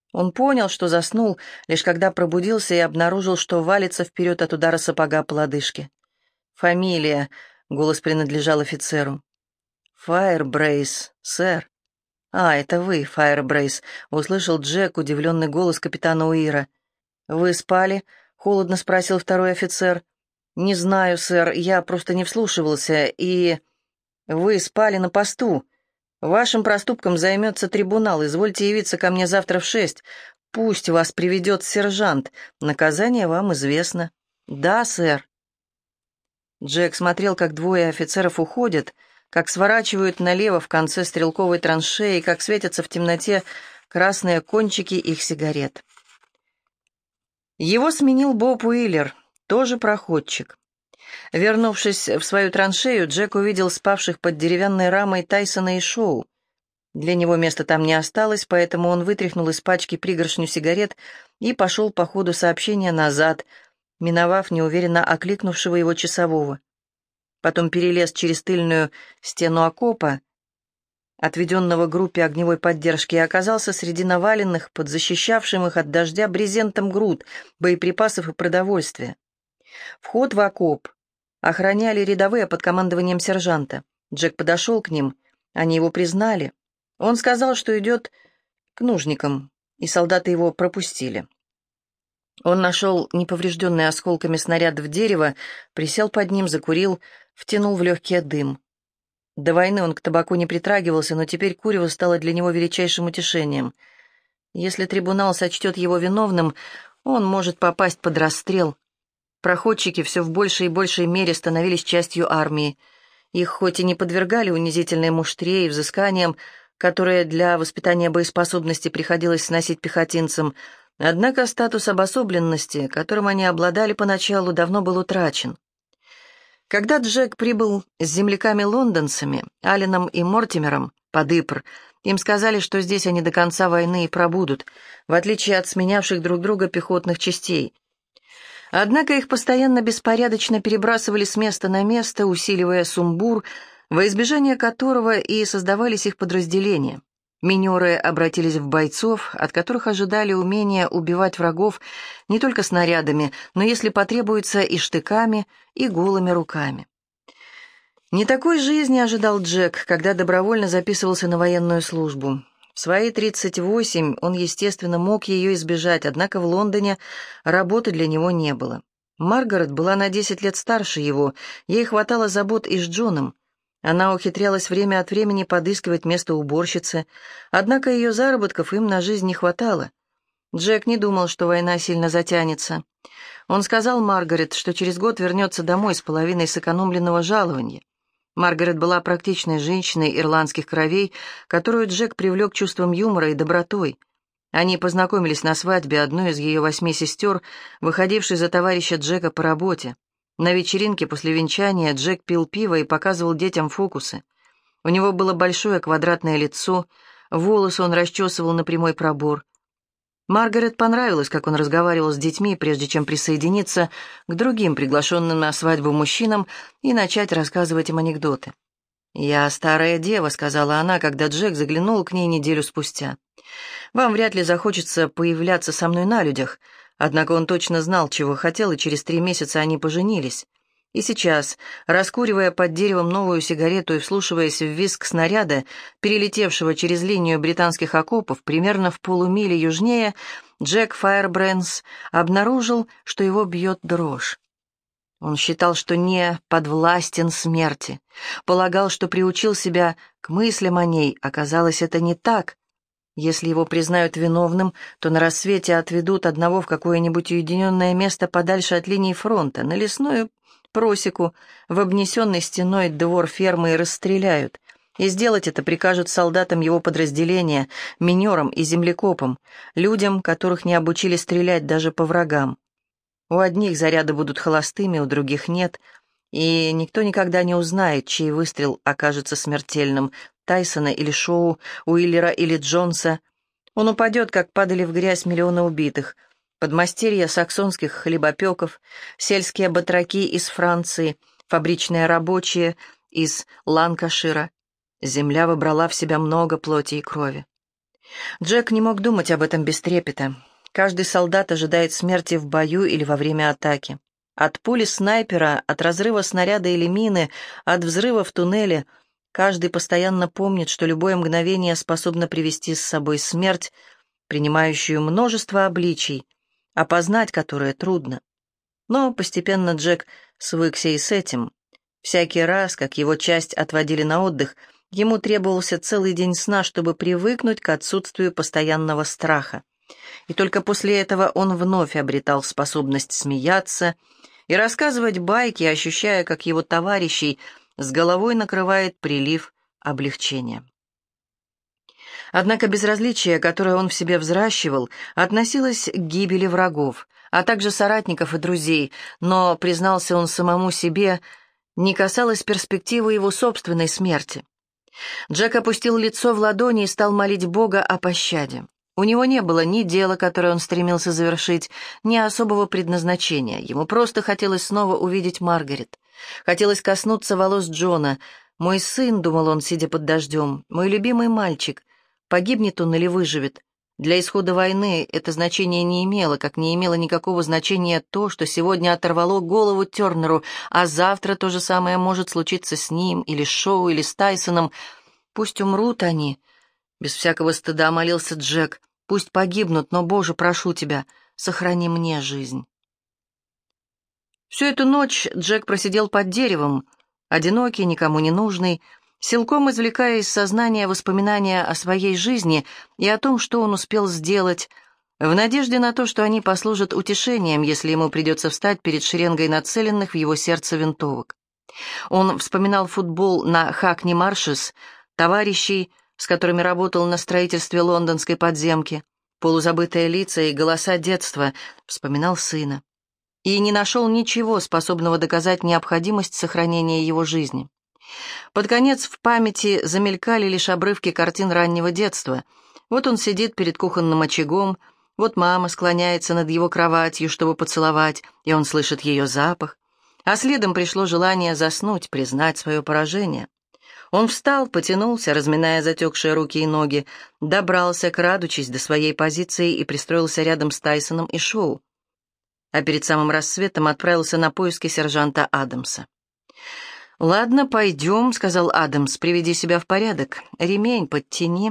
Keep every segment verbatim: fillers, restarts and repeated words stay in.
Он понял, что заснул, лишь когда пробудился и обнаружил, что валится вперед от удара сапога по лодыжке. «Фамилия», — голос принадлежал офицеру. «Фаербрейс, сэр». «А, это вы, Фаербрейс», — услышал Джек удивленный голос капитана Уира. «Вы спали?» — холодно спросил второй офицер. «Не знаю, сэр, я просто не вслушивался, и...» «Вы спали на посту. Вашим проступком займется трибунал. Извольте явиться ко мне завтра в шесть. Пусть вас приведет сержант. Наказание вам известно». «Да, сэр». Джек смотрел, как двое офицеров уходят, как сворачивают налево в конце стрелковой траншеи, как светятся в темноте красные кончики их сигарет. Его сменил Боб Уиллер, тоже проходчик. Вернувшись в свою траншею, Джек увидел спавших под деревянной рамой Тайсона и Шоу. Для него места там не осталось, поэтому он вытряхнул из пачки пригоршню сигарет и пошел по ходу сообщения назад, миновав неуверенно окликнувшего его часового. Потом перелез через тыльную стену окопа, отведенного группе огневой поддержки, и оказался среди наваленных, под защищавшим их от дождя брезентом груд, боеприпасов и продовольствия. Вход в окоп охраняли рядовые под командованием сержанта. Джек подошел к ним, они его признали. Он сказал, что идет к нужникам, и солдаты его пропустили. Он нашел неповрежденный осколками снаряд в дерево, присел под ним, закурил, втянул в легкий дым. До войны он к табаку не притрагивался, но теперь курево стало для него величайшим утешением. Если трибунал сочтет его виновным, он может попасть под расстрел. Проходчики все в большей и большей мере становились частью армии. Их хоть и не подвергали унизительной муштре и взысканиям, которые для воспитания боеспособности приходилось сносить пехотинцам, однако статус обособленности, которым они обладали поначалу, давно был утрачен. Когда Джек прибыл с земляками-лондонцами, Алленом и Мортимером, под Ипр, им сказали, что здесь они до конца войны и пробудут, в отличие от сменявших друг друга пехотных частей. Однако их постоянно беспорядочно перебрасывали с места на место, усиливая сумбур, во избежание которого и создавались их подразделения. Минеры обратились в бойцов, от которых ожидали умения убивать врагов не только снарядами, но, если потребуется, и штыками, и голыми руками. Не такой жизни ожидал Джек, когда добровольно записывался на военную службу. В свои тридцать восемь он, естественно, мог ее избежать, однако в Лондоне работы для него не было. Маргарет была на десять лет старше его, ей хватало забот и с Джоном. Она ухитрялась время от времени подыскивать место уборщицы, однако ее заработков им на жизнь не хватало. Джек не думал, что война сильно затянется. Он сказал Маргарет, что через год вернется домой с половиной сэкономленного жалования. Маргарет была практичной женщиной ирландских кровей, которую Джек привлек чувством юмора и добротой. Они познакомились на свадьбе одной из ее восьми сестер, выходившей за товарища Джека по работе. На вечеринке после венчания Джек пил пиво и показывал детям фокусы. У него было большое квадратное лицо, волосы он расчесывал на прямой пробор. Маргарет понравилось, как он разговаривал с детьми, прежде чем присоединиться к другим приглашенным на свадьбу мужчинам и начать рассказывать им анекдоты. «Я старая дева», — сказала она, когда Джек заглянул к ней неделю спустя. «Вам вряд ли захочется появляться со мной на людях». Однако он точно знал, чего хотел, и через три месяца они поженились. И сейчас, раскуривая под деревом новую сигарету и вслушиваясь в визг снаряда, перелетевшего через линию британских окопов примерно в полумиле южнее, Джек Фаербрейс обнаружил, что его бьет дрожь. Он считал, что не подвластен смерти, полагал, что приучил себя к мыслям о ней, оказалось, это не так. Если его признают виновным, то на рассвете отведут одного в какое-нибудь уединенное место подальше от линии фронта, на лесную просеку, в обнесенный стеной двор фермы и расстреляют. И сделать это прикажут солдатам его подразделения, минерам и землекопам, людям, которых не обучили стрелять даже по врагам. У одних заряды будут холостыми, у других нет, и никто никогда не узнает, чей выстрел окажется смертельным, Тайсона или Шоу, Уиллера или Джонса. Он упадет, как падали в грязь миллионы убитых. Подмастерья саксонских хлебопеков, сельские батраки из Франции, фабричные рабочие из Ланкашира. Земля выбрала в себя много плоти и крови. Джек не мог думать об этом без трепета. Каждый солдат ожидает смерти в бою или во время атаки. От пули снайпера, от разрыва снаряда или мины, от взрыва в туннеле. Каждый постоянно помнит, что любое мгновение способно привести с собой смерть, принимающую множество обличий, опознать которые трудно. Но постепенно Джек свыкся и с этим. Всякий раз, как его часть отводили на отдых, ему требовался целый день сна, чтобы привыкнуть к отсутствию постоянного страха. И только после этого он вновь обретал способность смеяться и рассказывать байки, ощущая, как его товарищей с головой накрывает прилив облегчения. Однако безразличие, которое он в себе взращивал, относилось к гибели врагов, а также соратников и друзей, но, признался он самому себе, не касалось перспективы его собственной смерти. Джек опустил лицо в ладони и стал молить Бога о пощаде. У него не было ни дела, которое он стремился завершить, ни особого предназначения. Ему просто хотелось снова увидеть Маргарет. Хотелось коснуться волос Джона. «Мой сын», — думал он, сидя под дождем, — «мой любимый мальчик. Погибнет он или выживет?» Для исхода войны это значение не имело, как не имело никакого значения то, что сегодня оторвало голову Тернеру, а завтра то же самое может случиться с ним, или с Шоу, или с Тайсоном. «Пусть умрут они», — без всякого стыда молился Джек. «Пусть погибнут, но, Боже, прошу тебя, сохрани мне жизнь». Всю эту ночь Джек просидел под деревом, одинокий, никому не нужный, силком извлекая из сознания воспоминания о своей жизни и о том, что он успел сделать, в надежде на то, что они послужат утешением, если ему придется встать перед шеренгой нацеленных в его сердце винтовок. Он вспоминал футбол на Хакни-Маршес, товарищей, с которыми работал на строительстве лондонской подземки, полузабытые лица и голоса детства, вспоминал сына. И не нашел ничего, способного доказать необходимость сохранения его жизни. Под конец в памяти замелькали лишь обрывки картин раннего детства. Вот он сидит перед кухонным очагом, вот мама склоняется над его кроватью, чтобы поцеловать, и он слышит ее запах. А следом пришло желание заснуть, признать свое поражение. Он встал, потянулся, разминая затекшие руки и ноги, добрался, крадучись до своей позиции, и пристроился рядом с Тайсоном и Шоу. А перед самым рассветом отправился на поиски сержанта Адамса. «Ладно, пойдем», — сказал Адамс, — «приведи себя в порядок. Ремень подтяни».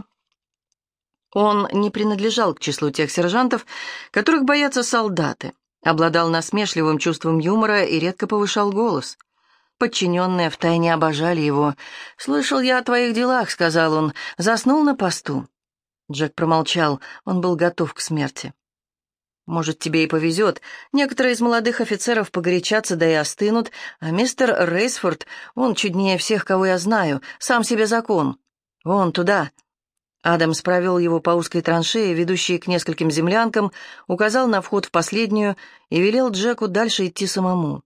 Он не принадлежал к числу тех сержантов, которых боятся солдаты, обладал насмешливым чувством юмора и редко повышал голос. Подчиненные втайне обожали его. «Слышал я о твоих делах», — сказал он. «Заснул на посту». Джек промолчал, он был готов к смерти. «Может, тебе и повезет. Некоторые из молодых офицеров погорячатся, да и остынут, а мистер Рейсфорд, он чуднее всех, кого я знаю, сам себе закон. Вон туда». Адамс провел его по узкой траншее, ведущей к нескольким землянкам, указал на вход в последнюю и велел Джеку дальше идти самому.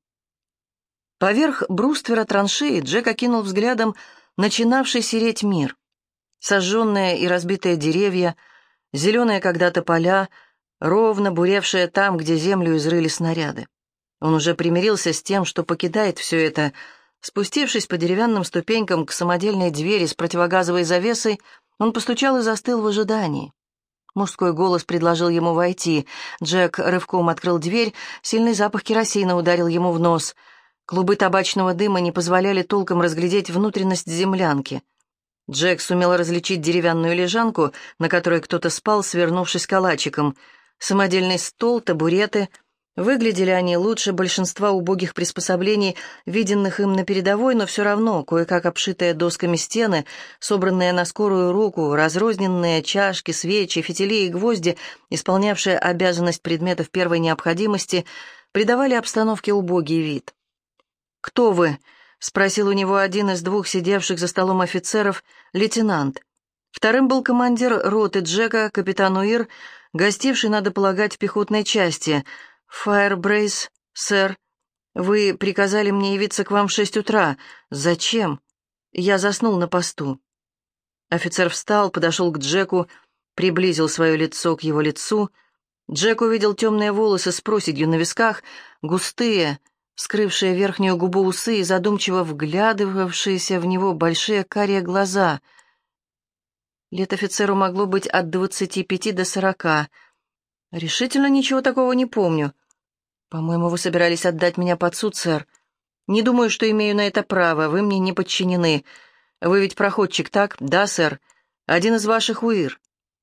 Поверх бруствера траншеи Джек окинул взглядом начинавший сереть мир. Сожженные и разбитые деревья, зеленые когда-то поля, ровно буревшие там, где землю изрыли снаряды. Он уже примирился с тем, что покидает все это. Спустившись по деревянным ступенькам к самодельной двери с противогазовой завесой, он постучал и застыл в ожидании. Мужской голос предложил ему войти. Джек рывком открыл дверь, сильный запах керосина ударил ему в нос. Клубы табачного дыма не позволяли толком разглядеть внутренность землянки. Джек сумел различить деревянную лежанку, на которой кто-то спал, свернувшись калачиком. Самодельный стол, табуреты. Выглядели они лучше большинства убогих приспособлений, виденных им на передовой, но все равно кое-как обшитые досками стены, собранные на скорую руку, разрозненные чашки, свечи, фитили и гвозди, исполнявшие обязанность предметов первой необходимости, придавали обстановке убогий вид. «Кто вы?» — спросил у него один из двух сидевших за столом офицеров, лейтенант. Вторым был командир роты Джека, капитан Уир, гостивший, надо полагать, в пехотной части. «Фаербрейс, сэр. Вы приказали мне явиться к вам в шесть утра. Зачем? Я заснул на посту». Офицер встал, подошел к Джеку, приблизил свое лицо к его лицу. Джек увидел темные волосы с проседью на висках, густые, скрывшие верхнюю губу усы и задумчиво вглядывавшиеся в него большие карие глаза. Лет офицеру могло быть от двадцати пяти до сорока. Решительно ничего такого не помню. По-моему, вы собирались отдать меня под суд, сэр. Не думаю, что имею на это право, вы мне не подчинены. Вы ведь проходчик, так? Да, сэр. Один из ваших Уир.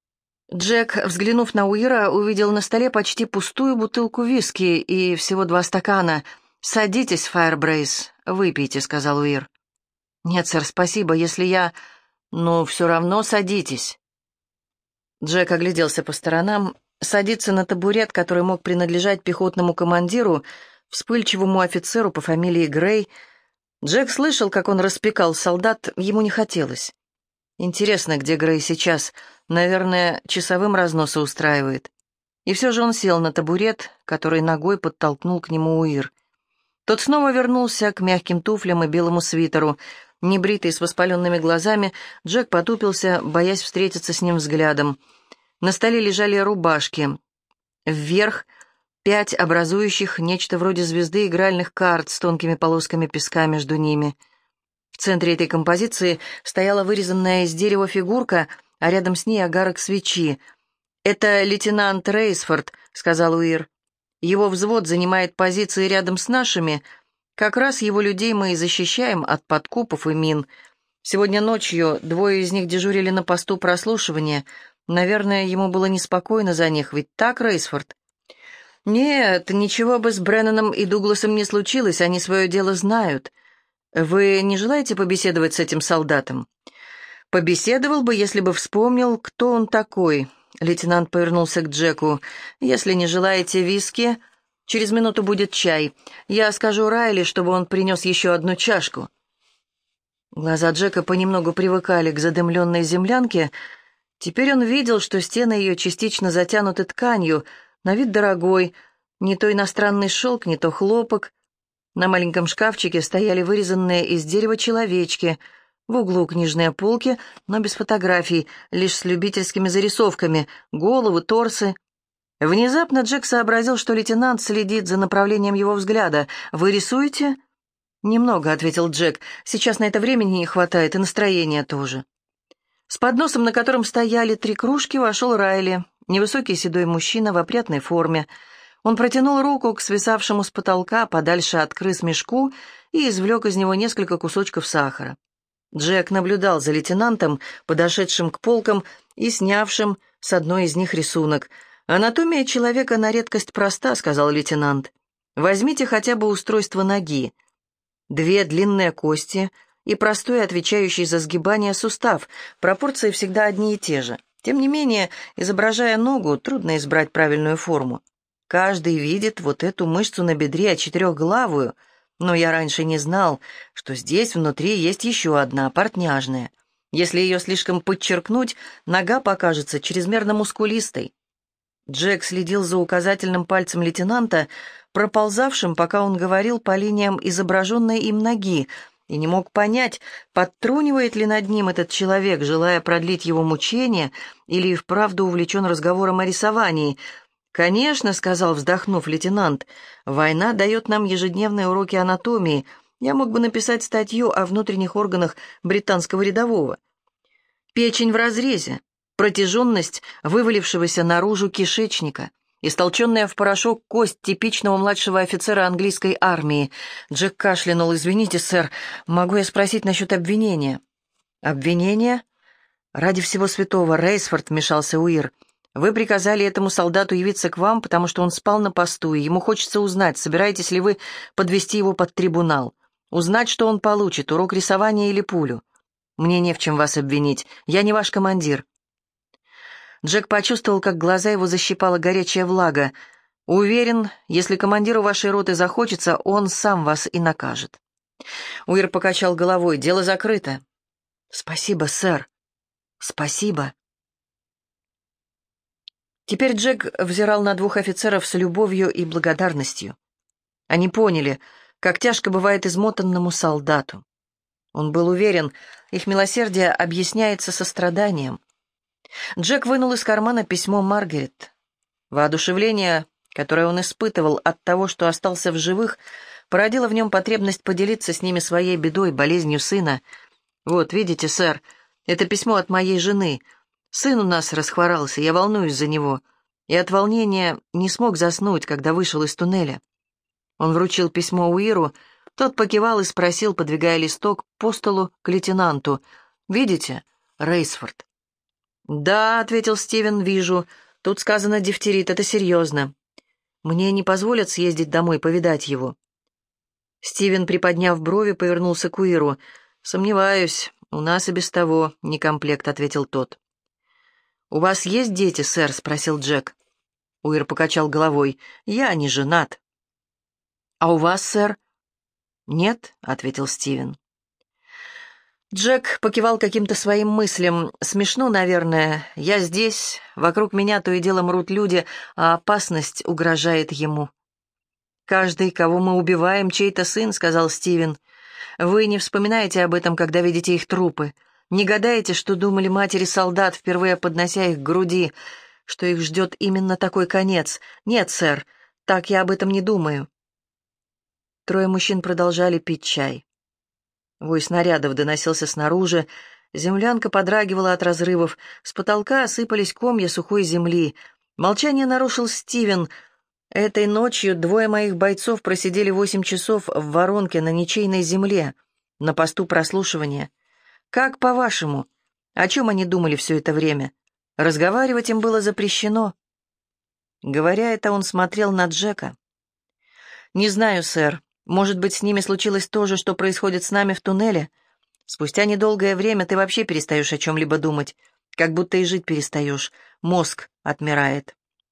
Джек, взглянув на Уира, увидел на столе почти пустую бутылку виски и всего два стакана. «Садитесь, Файрбрейс, выпейте», — сказал Уир. «Нет, сэр, спасибо, если я... Ну, все равно садитесь». Джек огляделся по сторонам. Садиться на табурет, который мог принадлежать пехотному командиру, вспыльчивому офицеру по фамилии Грей. Джек слышал, как он распекал солдат, ему не хотелось. Интересно, где Грей сейчас? Наверное, часовым разносы устраивает. И все же он сел на табурет, который ногой подтолкнул к нему Уир. Тот снова вернулся к мягким туфлям и белому свитеру. Небритый, с воспаленными глазами, Джек потупился, боясь встретиться с ним взглядом. На столе лежали рубашки. Вверх пять образующих нечто вроде звезды игральных карт с тонкими полосками песка между ними. В центре этой композиции стояла вырезанная из дерева фигурка, а рядом с ней огарок свечи. «Это лейтенант Рейсфорд», — сказал Уир. «Его взвод занимает позиции рядом с нашими. Как раз его людей мы и защищаем от подкопов и мин. Сегодня ночью двое из них дежурили на посту прослушивания. Наверное, ему было неспокойно за них, ведь так, Рейсфорд?» «Нет, ничего бы с Бреннаном и Дугласом не случилось, они свое дело знают. Вы не желаете побеседовать с этим солдатом?» «Побеседовал бы, если бы вспомнил, кто он такой». Лейтенант повернулся к Джеку. «Если не желаете виски, через минуту будет чай. Я скажу Райли, чтобы он принес еще одну чашку». Глаза Джека понемногу привыкали к задымленной землянке. Теперь он видел, что стены ее частично затянуты тканью, на вид дорогой, не то иностранный шелк, не то хлопок. На маленьком шкафчике стояли вырезанные из дерева человечки, в углу книжные полки, но без фотографий, лишь с любительскими зарисовками, головы, торсы. Внезапно Джек сообразил, что лейтенант следит за направлением его взгляда. «Вы рисуете?» «Немного», — ответил Джек. «Сейчас на это времени не хватает, и настроения тоже». С подносом, на котором стояли три кружки, вошел Райли, невысокий седой мужчина в опрятной форме. Он протянул руку к свисавшему с потолка подальше от крыс мешку и извлек из него несколько кусочков сахара. Джек наблюдал за лейтенантом, подошедшим к полкам и снявшим с одной из них рисунок. «Анатомия человека на редкость проста», — сказал лейтенант. «Возьмите хотя бы устройство ноги. Две длинные кости и простой, отвечающий за сгибание сустав. Пропорции всегда одни и те же. Тем не менее, изображая ногу, трудно избрать правильную форму. Каждый видит вот эту мышцу на бедре четырехглавую, но я раньше не знал, что здесь внутри есть еще одна, портняжная. Если ее слишком подчеркнуть, нога покажется чрезмерно мускулистой». Джек следил за указательным пальцем лейтенанта, проползавшим, пока он говорил, по линиям изображенной им ноги, и не мог понять, подтрунивает ли над ним этот человек, желая продлить его мучения, или и вправду увлечен разговором о рисовании. «Конечно», — сказал, вздохнув лейтенант, — «война дает нам ежедневные уроки анатомии. Я мог бы написать статью о внутренних органах британского рядового. Печень в разрезе, протяженность вывалившегося наружу кишечника, истолченная в порошок кость типичного младшего офицера английской армии». Джек кашлянул. «Извините, сэр, могу я спросить насчет обвинения?» «Обвинения?» «Ради всего святого, Рейсфорд», — вмешался Уир. «Вы приказали этому солдату явиться к вам, потому что он спал на посту, и ему хочется узнать, собираетесь ли вы подвести его под трибунал, узнать, что он получит, урок рисования или пулю. Мне не в чем вас обвинить, я не ваш командир». Джек почувствовал, как глаза его защипала горячая влага. «Уверен, если командиру вашей роты захочется, он сам вас и накажет». Уир покачал головой. «Дело закрыто». «Спасибо, сэр. Спасибо». Теперь Джек взирал на двух офицеров с любовью и благодарностью. Они поняли, как тяжко бывает измотанному солдату. Он был уверен, их милосердие объясняется состраданием. Джек вынул из кармана письмо Маргарет. Воодушевление, которое он испытывал от того, что остался в живых, породило в нем потребность поделиться с ними своей бедой, болезнью сына. «Вот, видите, сэр, это письмо от моей жены. Сын у нас расхворался, я волнуюсь за него, и от волнения не смог заснуть, когда вышел из туннеля». Он вручил письмо Уиру, тот покивал и спросил, подвигая листок по столу к лейтенанту: «Видите, Рейсфорд?» «Да», — ответил Стивен, — «вижу. Тут сказано дифтерит, это серьезно. Мне не позволят съездить домой повидать его». Стивен, приподняв брови, повернулся к Уиру. «Сомневаюсь, у нас и без того не комплект», — ответил тот. «У вас есть дети, сэр?» — спросил Джек. Уир покачал головой. «Я не женат». «А у вас, сэр?» «Нет», — ответил Стивен. Джек покивал каким-то своим мыслям. «Смешно, наверное. Я здесь, вокруг меня то и дело мрут люди, а опасность угрожает ему». «Каждый, кого мы убиваем, чей-то сын», — сказал Стивен. «Вы не вспоминаете об этом, когда видите их трупы. Не гадаете, что думали матери солдат, впервые поднося их к груди, что их ждет именно такой конец. Нет, сэр, так я об этом не думаю». Трое мужчин продолжали пить чай. Вой снарядов доносился снаружи, землянка подрагивала от разрывов, с потолка осыпались комья сухой земли. Молчание нарушил Стивен. «Этой ночью двое моих бойцов просидели восемь часов в воронке на ничейной земле, на посту прослушивания. Как, по-вашему, о чем они думали все это время? Разговаривать им было запрещено». Говоря это, он смотрел на Джека. «Не знаю, сэр. Может быть, с ними случилось то же, что происходит с нами в туннеле? Спустя недолгое время ты вообще перестаешь о чем-либо думать, как будто и жить перестаешь. Мозг отмирает».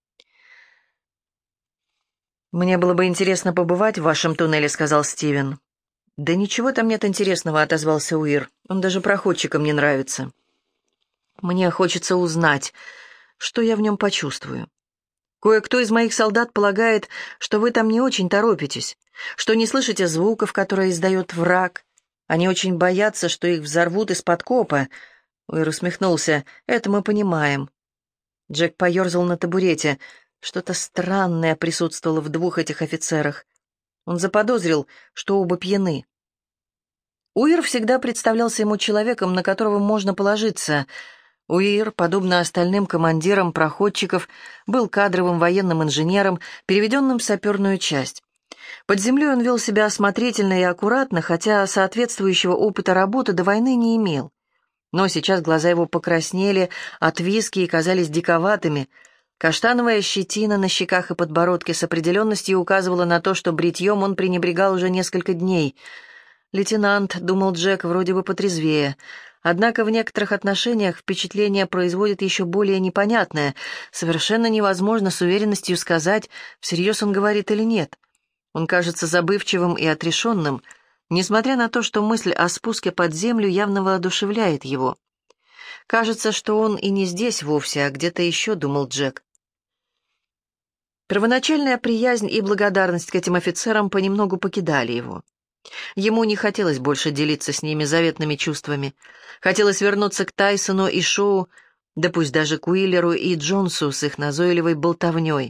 «Мне было бы интересно побывать в вашем туннеле», — сказал Стивен. «Да ничего там нет интересного», — отозвался Уир. «Он даже проходчикам не нравится. Мне хочется узнать, что я в нем почувствую. Кое-кто из моих солдат полагает, что вы там не очень торопитесь, что не слышите звуков, которые издает враг. Они очень боятся, что их взорвут из-под копа». Уир усмехнулся. «Это мы понимаем». Джек поерзал на табурете. Что-то странное присутствовало в двух этих офицерах. Он заподозрил, что оба пьяны. Уир всегда представлялся ему человеком, на которого можно положиться. Уир, подобно остальным командирам проходчиков, был кадровым военным инженером, переведенным в саперную часть. Под землей он вел себя осмотрительно и аккуратно, хотя соответствующего опыта работы до войны не имел. Но сейчас глаза его покраснели от виски и казались диковатыми. Каштановая щетина на щеках и подбородке с определенностью указывала на то, что бритьем он пренебрегал уже несколько дней. «Лейтенант», — думал Джек, — «вроде бы потрезвее». Однако в некоторых отношениях впечатление производит еще более непонятное. Совершенно невозможно с уверенностью сказать, всерьез он говорит или нет. Он кажется забывчивым и отрешенным, несмотря на то, что мысль о спуске под землю явно воодушевляет его. Кажется, что он и не здесь вовсе, а где-то еще, думал Джек. Первоначальная приязнь и благодарность к этим офицерам понемногу покидали его. Ему не хотелось больше делиться с ними заветными чувствами. Хотелось вернуться к Тайсону и Шоу, да пусть даже к Уиллеру и Джонсу с их назойливой болтовней.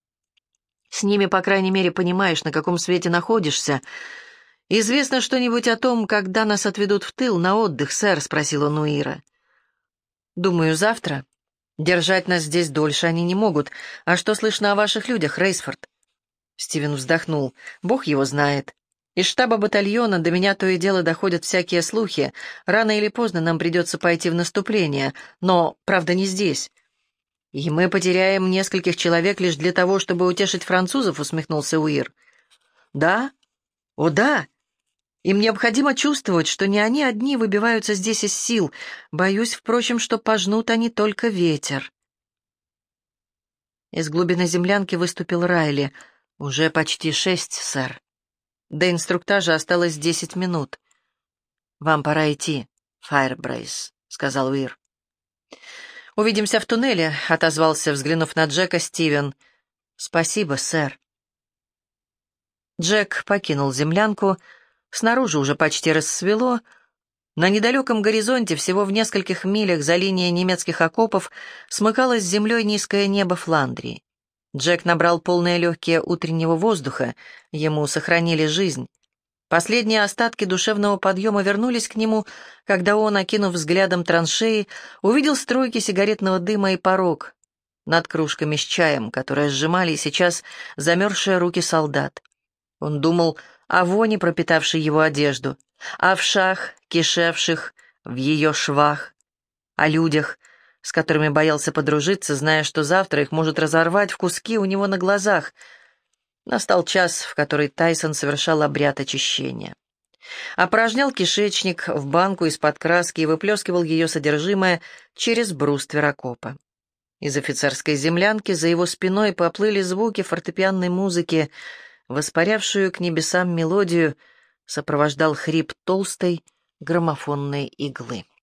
С ними, по крайней мере, понимаешь, на каком свете находишься. «Известно что-нибудь о том, когда нас отведут в тыл на отдых, сэр?» — спросил он Уира. «Думаю, завтра. Держать нас здесь дольше они не могут. А что слышно о ваших людях, Рейсфорд?» Стивен вздохнул. «Бог его знает. Из штаба батальона до меня то и дело доходят всякие слухи. Рано или поздно нам придется пойти в наступление, но, правда, не здесь. И мы потеряем нескольких человек лишь для того, чтобы утешить французов», — усмехнулся Уир. «Да? О, да! Им необходимо чувствовать, что не они одни выбиваются здесь из сил. Боюсь, впрочем, что пожнут они только ветер». Из глубины землянки выступил Райли. «Уже почти шесть, сэр. До инструктажа осталось десять минут. Вам пора идти, Файрбрейс», — сказал Уир. «Увидимся в туннеле», — отозвался, взглянув на Джека, Стивен. «Спасибо, сэр». Джек покинул землянку. Снаружи уже почти рассвело. На недалеком горизонте, всего в нескольких милях за линией немецких окопов, смыкалось с землей низкое небо Фландрии. Джек набрал полные легкие утреннего воздуха, ему сохранили жизнь. Последние остатки душевного подъема вернулись к нему, когда он, окинув взглядом траншеи, увидел струйки сигаретного дыма и порог над кружками с чаем, которые сжимали сейчас замерзшие руки солдат. Он думал о воне, пропитавшей его одежду, о вшах, кишевших в ее швах, о людях, с которыми боялся подружиться, зная, что завтра их может разорвать в куски у него на глазах. Настал час, в который Тайсон совершал обряд очищения. Опорожнял кишечник в банку из-под краски и выплескивал ее содержимое через бруствер окопа. Из офицерской землянки за его спиной поплыли звуки фортепианной музыки, воспарявшую к небесам мелодию сопровождал хрип толстой граммофонной иглы.